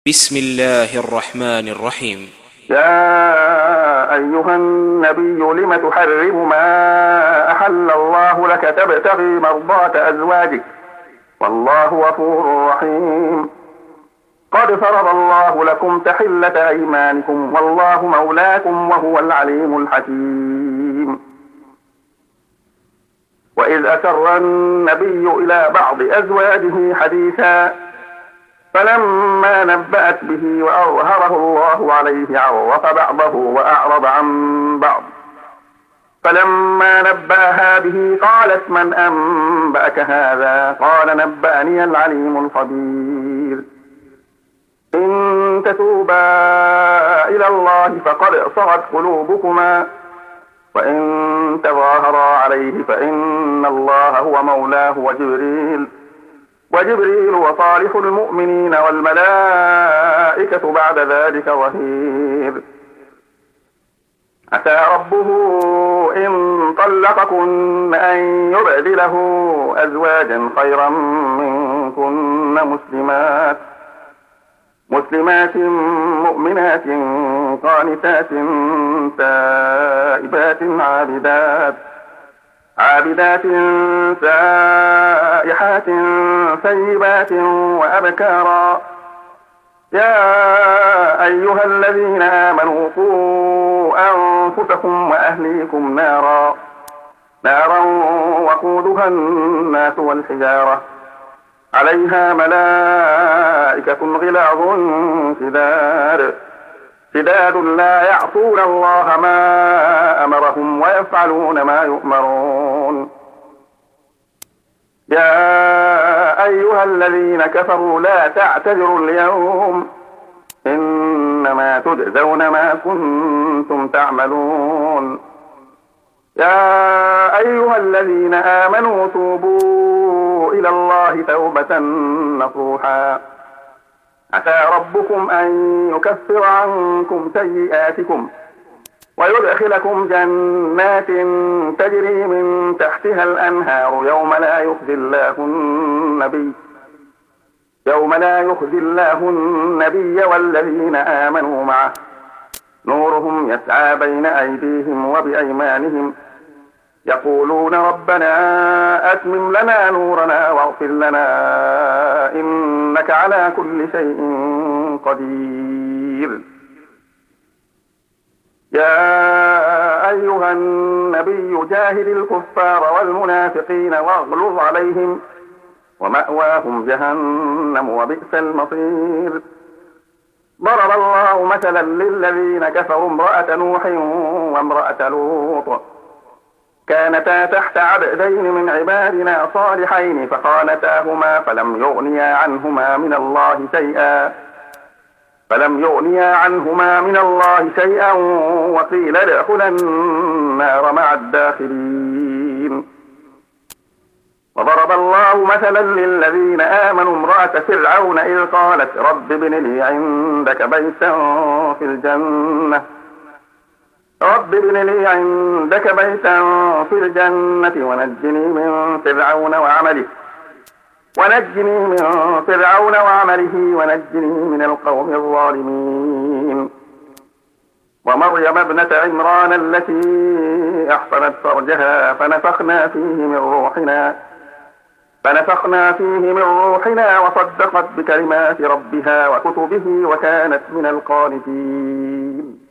بسم الله الرحمن الرحيم. يا أيها النبي لم تحرم ما أحل الله لك تبتغي مرضات أزواجك والله غفور رحيم. قد فرض الله لكم تحلة أيمانكم والله مولاكم وهو العليم الحكيم. وإذ أسر النبي إلى بعض أزواجه حديثا فلما نبأت به وأظهره الله عليه عرف بعضه وأعرض عن بعض. فلما نبأها به قالت من أنبأك هذا؟ قال نبأني العليم الخبير. إن تتوبا إلى الله فقد صغت قلوبكما وإن تظاهرا عليه فإن الله هو مولاه وجبريل وصالح المؤمنين والملائكة بعد ذلك ظهير. عسى ربه إن طلقكن أن يبدله أزواجا خيرا منكن مسلمات مؤمنات قانتات تائبات عابدات سائحات ثيبات وأبكارا. يا أيها الذين آمنوا قوا أنفسكم وأهليكم نارا وقودها الناس والحجارة عليها ملائكة غلاظ شداد لا يعصون الله ما أمرهم ويفعلون ما يؤمرون. يا أيها الذين كفروا لا تعتذروا اليوم إنما تجزون ما كنتم تعملون. يا أيها الذين آمنوا توبوا إلى الله توبة نصوحا عسى ربكم أن يكفر عنكم سيئاتكم ويدخلكم جنات تجري من تحتها الأنهار يوم لا يخزي الله النبي والذين آمنوا معه نورهم يسعى بين أيديهم وبأيمانهم يقولون ربنا أتمم لنا نورنا واغفر لنا إنك على كل شيء قدير. يا أيها النبي جاهد الكفار والمنافقين واغلظ عليهم ومأواهم جهنم وبئس المصير. ضرب الله مثلا للذين كفروا امرأة نوح وامرأة لوط كانتا تحت عبدين من عبادنا صالحين فخانتاهما فلم يغنيا عنهما من الله شيئا وقيل ادخلا النار مع الداخلين. وضرب الله مثلا للذين آمنوا امرأة فرعون إذ قالت رب ابن لي عندك بيتا في الجنة ونجني من فرعون وعمله ونجني من القوم الظالمين. ومريم ابنة عمران التي أحصنت فرجها فنفخنا فيه من روحنا وصدقت بكلمات ربها وكتبه وكانت من القانتين.